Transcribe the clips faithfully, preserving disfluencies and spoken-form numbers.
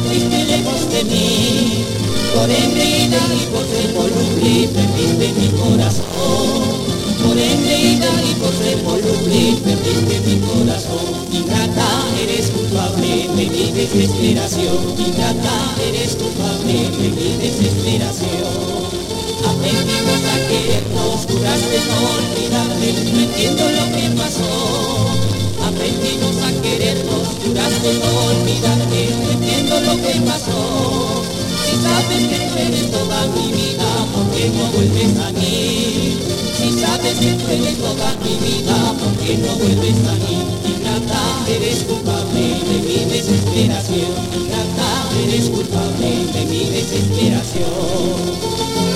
triste lejos de mí, por engreída y por ser voluble perdiste mi corazón. Por engreída y por ser voluble perdiste mi corazón. Ingrata, eres culpable de mi desesperación. Ingrata, eres culpable de mi desesperación. Aprendimos a querernos, juraste no olvidarte, no entiendo lo que pasó. Aprendimos a querernos, juraste no olvidarte, no entiendo lo que pasó. Si sabes que tú eres toda mi vida, ¿por qué no vuelves a mí? Si sabes que tú eres toda mi vida, ¿por qué no vuelves a mí? Ingrata, eres culpable de mi desesperación. Ingrata, eres culpable de mi desesperación.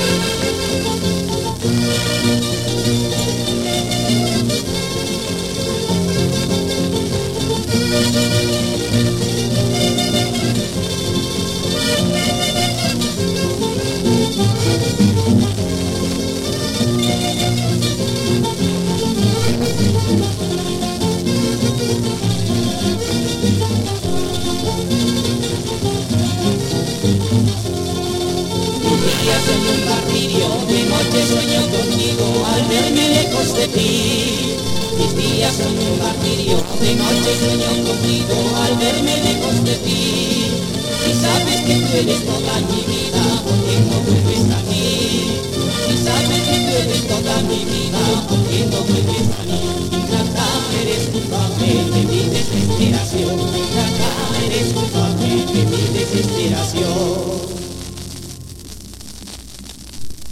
Sueño un martirio, de noche sueño contigo al verme lejos de ti. Mis días son un martirio, de noche sueño contigo al verme lejos de ti. Si sabes que tú eres toda mi vida, ¿por qué no vuelves a mí? Si sabes que tú eres toda mi vida, ¿por qué no vuelves a mí? Ingrata, eres culpable de mi desesperación. Ingrata, eres culpable de mi